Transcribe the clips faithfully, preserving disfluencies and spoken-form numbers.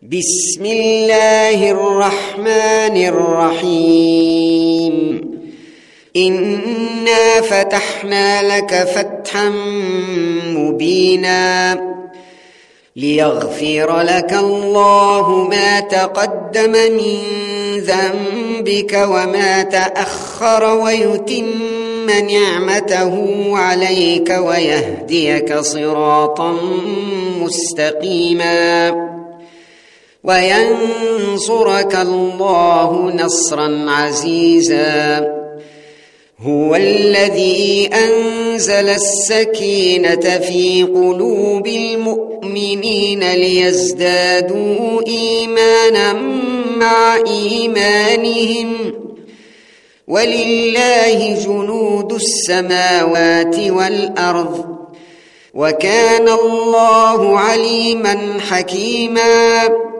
بسم الله الرحمن الرحيم إنا فتحنا لك فتحا مبينا ليغفر لك الله ما تقدم من ذنبك وما تأخر ويتم نعمته عليك ويهديك صراطا مستقيما وينصرك الله نصرا عزيزا هو الذي أنزل السكينة في قلوب المؤمنين ليزدادوا إيمانا مع إيمانهم ولله جنود السماوات والأرض وكان الله عليما حكيما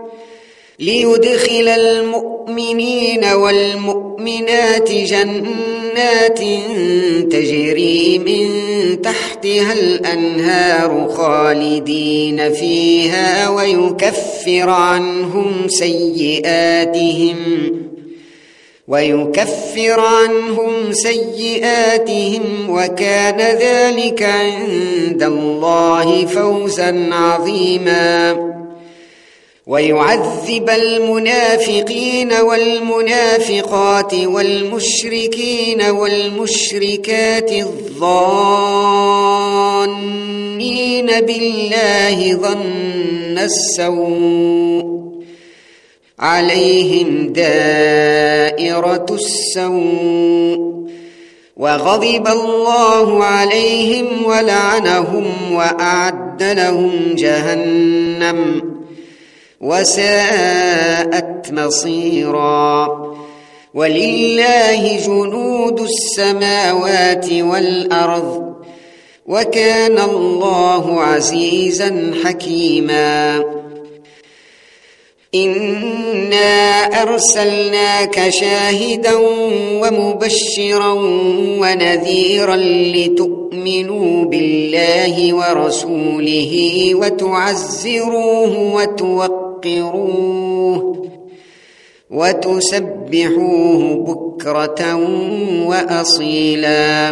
ليدخل المؤمنين والمؤمنات جنات تجري من تحتها الأنهار خالدين فيها ويكفر عنهم سيئاتهم ويكفر عنهم سيئاتهم وكان ذلك عند الله فوزا عظيما ويعذب المنافقين والمنافقات والمشركين والمشركات الظانين بالله ظن السوء عليهم دائرة السوء وغضب الله عليهم ولعنهم وأعد لهم جهنم وساءت مصيرا ولله جنود السماوات والأرض وكان الله عزيزا حكيما إنا أرسلناك شاهدا ومبشرا ونذيرا لتؤمنوا بالله ورسوله وتعزروه وتوقروه وتسبحوه بكرة وأصيلا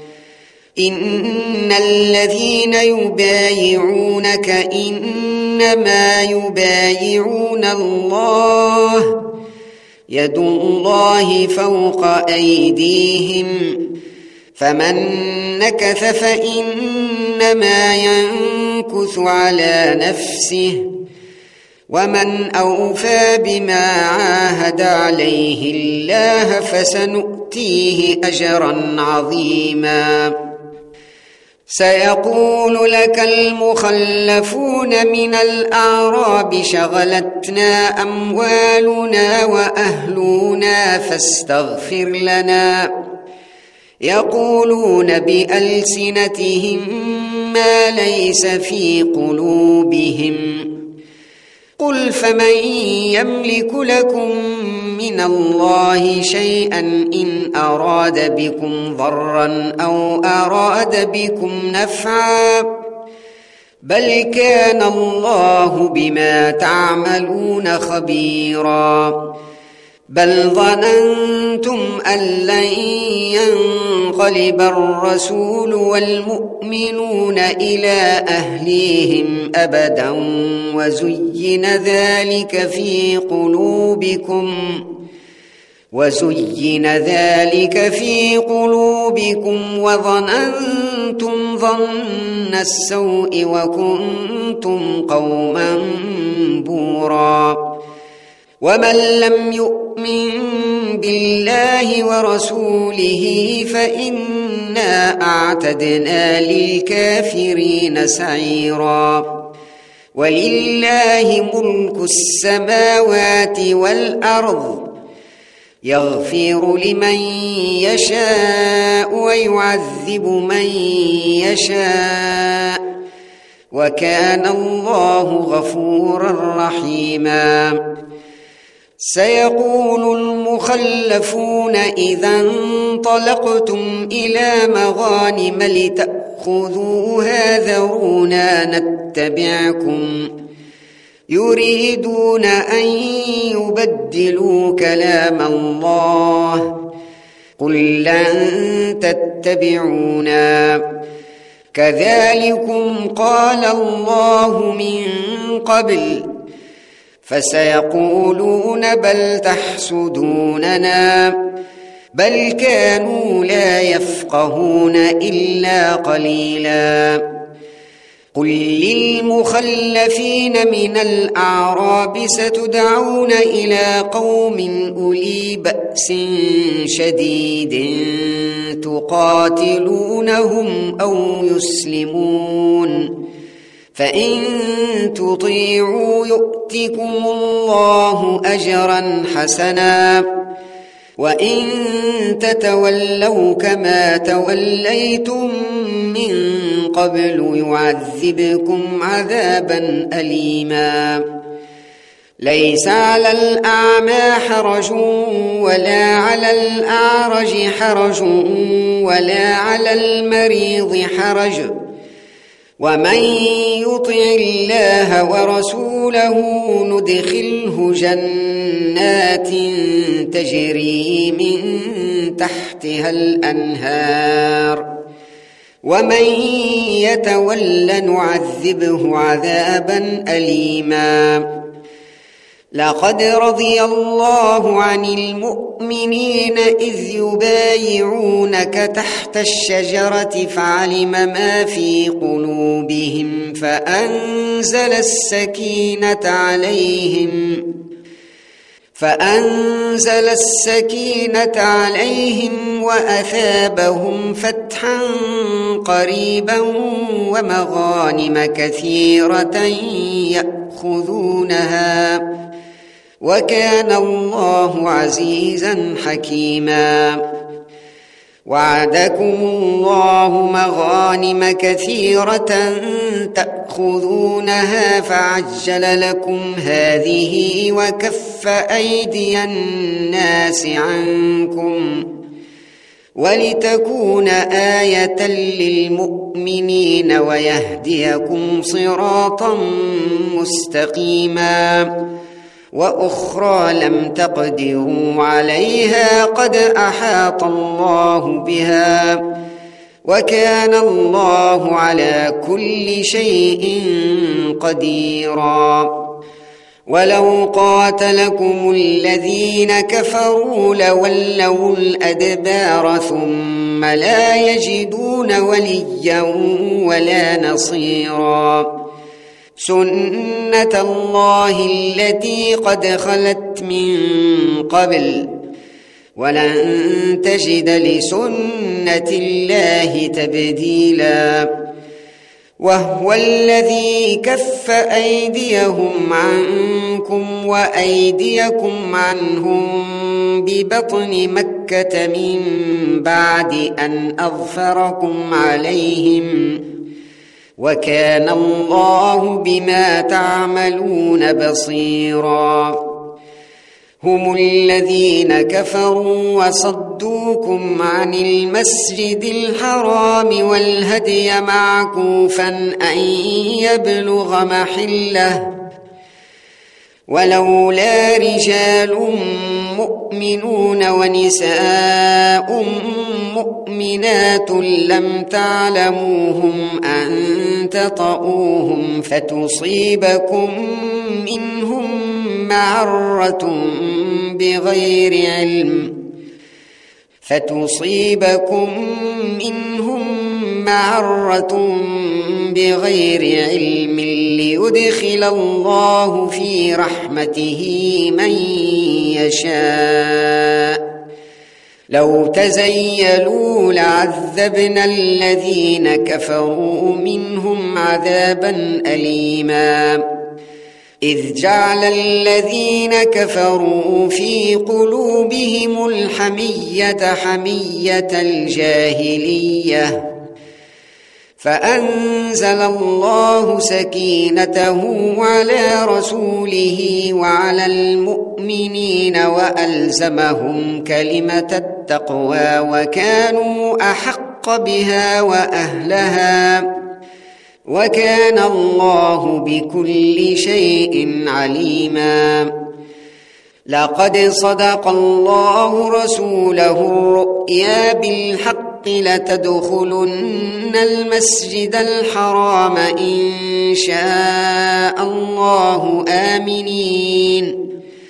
إن الذين يبايعونك إنما يبايعون الله يد الله فوق أيديهم فمن نكث فإنما ينكث على نفسه ومن أوفى بما عاهد عليه الله فسنؤتيه أجرا عظيما سيقول لك المخلفون من الأعراب شغلتنا أموالنا وأهلنا فاستغفر لنا يقولون بألسنتهم ما ليس في قلوبهم قل فمن يملك لكم من الله شيئا إن أراد بكم ضرا أو أراد بكم نفعا بل كان الله بما تعملون خبيرا بل ظننتم أن لن ينقلب الرسول والمؤمنون إلى أهليهم أبدا وزين ذلك في قلوبكم وزين ذلك في قلوبكم وظننتم ظن السوء وكنتم قوما بورا ومن لم يؤمن بالله ورسوله فإنا أعتدنا للكافرين سعيرا ولله ملك السماوات والأرض يغفر لمن يشاء ويعذب من يشاء وكان الله غفورا رحيما سيقول المخلفون إذا انطلقتم إلى مغانم لتأخذوها ذرونا نتبعكم يريدون أن يبدلوا كلام الله قل لن تتبعونا كذلكم قال الله من قبل فسيقولون بل تحسدوننا بل كانوا لا يفقهون إلا قليلا قل للمخلفين من الأعراب ستدعون إلى قوم أولي بأس شديد تقاتلونهم أو يسلمون فإن تطيعوا يؤتكم الله أجرا حسنا وإن تتولوا كما توليتم من قبل يعذبكم عذابا أليما ليس على الأعمى حرج ولا على الأعرج حرج ولا على المريض حرج ومن يطع الله ورسوله ندخله جنات تجري من تحتها الأنهار ومن يتول نعذبه عذابا أليما لقد رضي الله عن المؤمنين إذ يبايعونك تحت الشجرة فعلم ما في قلوبهم فأنزل السكينة عليهم فأنزل السكينة عليهم وأثابهم فتحا قريبا ومغانم كثيرة يأخذونها وكان الله عزيزا حكيما وعدكم الله مغانم كثيرة تأخذونها فعجل لكم هذه وكف أيدي الناس عنكم ولتكون آية للمؤمنين ويهديكم صراطا مستقيما وأخرى لم تقدروا عليها قد أحاط الله بها وكان الله على كل شيء قديرا ولو قاتلكم الذين كفروا لولوا الأدبار ثم لا يجدون وليا ولا نصيرا سنة الله التي قد خلت من قبل ولن تجد لسنة الله تبديلا وهو الذي كف أيديهم عنكم وأيديكم عنهم ببطن مكة من بعد أن أظفركم عليهم وكان الله بما تعملون بصيرا هم الذين كفروا وصدوكم عن المسجد الحرام والهدي معكوفا أن يبلغ محله ولولا رجال مؤمنون ونساء مؤمنات لم تعلموهم أن تطؤوهم فتصيبكم منهم معرة بغير علم فتصيبكم منهم معرة بغير علم ليدخل الله في رحمته من يشاء لو تزيلوا لعذبنا الذين كفروا منهم عذابا أليما إذ جعل الذين كفروا في قلوبهم الحمية حمية الجاهلية فأنزل الله سكينته على رسوله وعلى المؤمنين وألزمهم كلمة التقوى وكانوا أحق بها وأهلها وكان الله بكل شيء عليما. لقد صدق الله رسوله الرؤيا بالحق لتدخلن المسجد الحرام إن شاء الله آمنين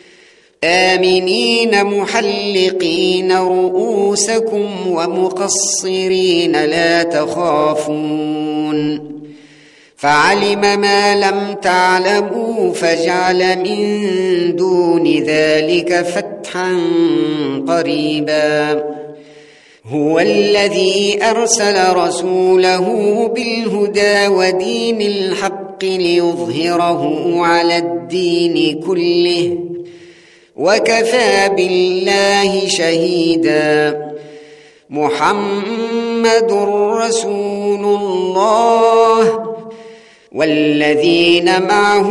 آمنين محلقين رؤوسكم ومقصرين لا تخافون فعلم ما لم تعلموا فجعل من دون ذلك فتحا قريبا. هو الذي أرسل رسوله بالهدى ودين الحق ليظهره على الدين كله وكفى بالله شهيدا. محمد رسول الله والذين معه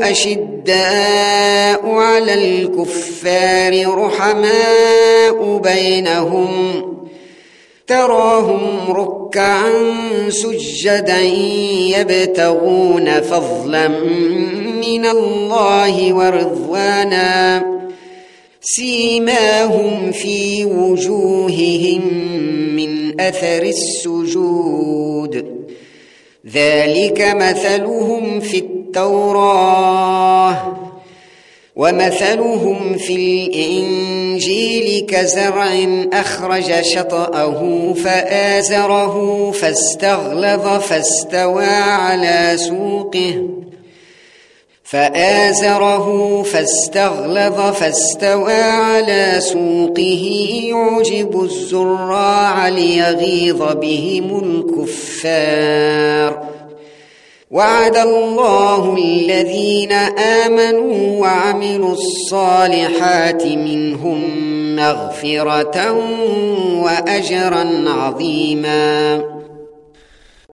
أشداء على الكفار رحماء بينهم تراهم ركعا سجدا يبتغون فضلا من الله ورضوانا سيماهم في وجوههم من أثر السجود ذلك مثلهم في التوراة ومثلهم في الإنجيل كزرع أخرج شطأه فآزره فاستغلظ فاستوى على سوقه فآزره فاستغلظ فاستوى على سوقه يعجب الزراع ليغيظ بهم الكفار. وعد الله الذين آمنوا وعملوا الصالحات منهم مغفرة وأجرا عظيما.